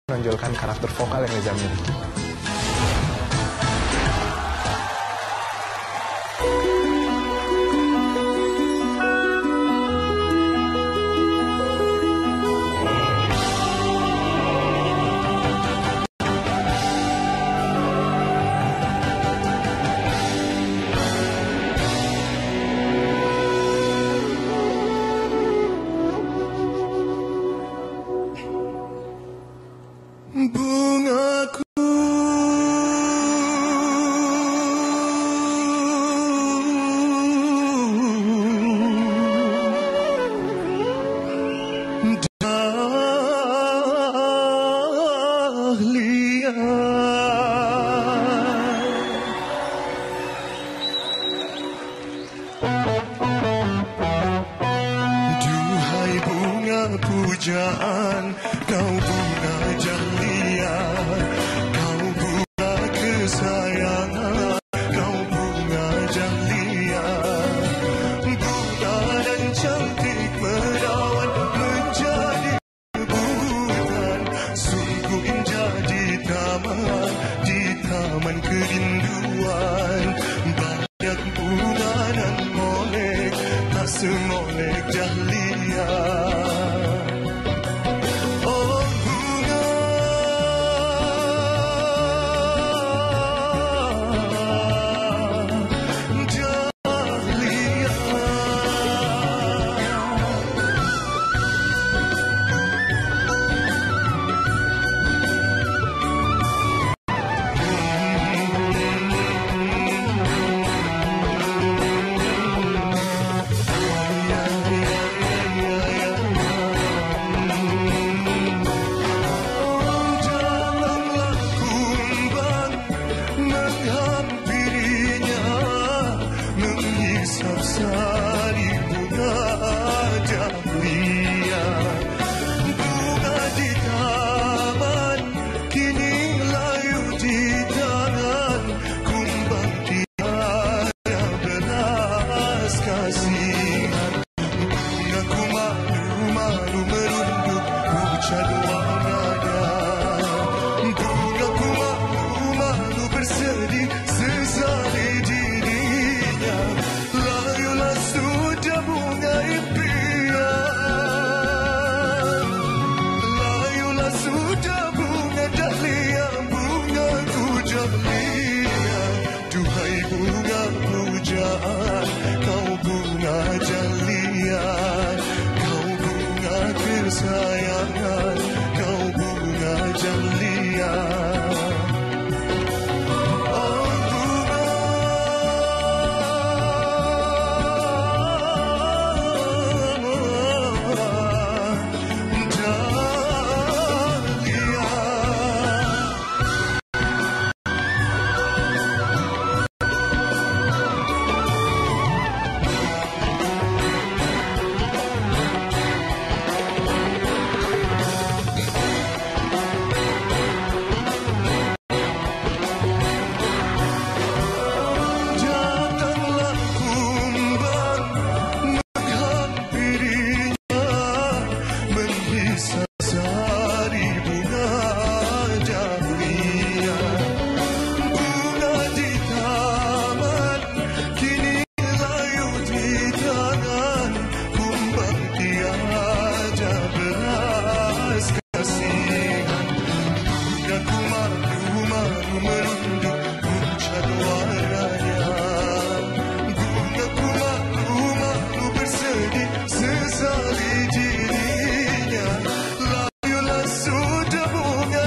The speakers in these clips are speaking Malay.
menonjolkan karakter vokal yang Reza miliki. Bungaku dahlia, duhai bunga pujaan, kau bunga jahlia, kau bunga kesayangan, kau bunga jahlia, bunga dan cantik menawan menjadi rebutan, sungguh indah di taman kerinduan, banyak bunga dan molek, tak semolek jahlia. Sari bunga jahlia, bunga di taman kini layu di tangan, kumbang tiada belas kasihan, bungaku malu-malu merunduk pucat warnanya, bungaku malu-malu bersedih sesali dirinya. Sudah bunga impian, layulah sudah bunga dahlia, bungaku jahlia, duhai bunga pujaan, kau bunga jahlia, kau bunga kesayangan, kau bunga jahlia. Sari bunga jahlia, bunga di taman kini layu di tangan, kumbang tiada belas kasihan, bungaku malu-malu merunduk pucat warnanya, bungaku malu-malu bersedih sesali dirinya. Sudah bunga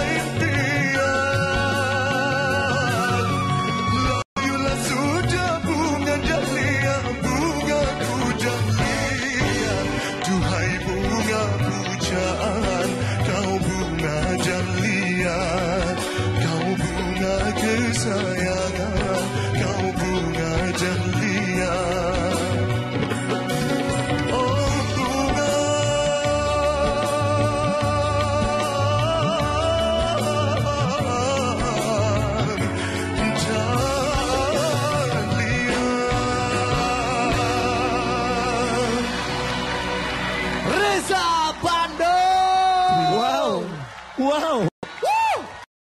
impian, layulah sudah bunga dahlia, bungaku jahlia, duhai bunga pujaan, kau bunga jahlia, kau bunga kesayangan.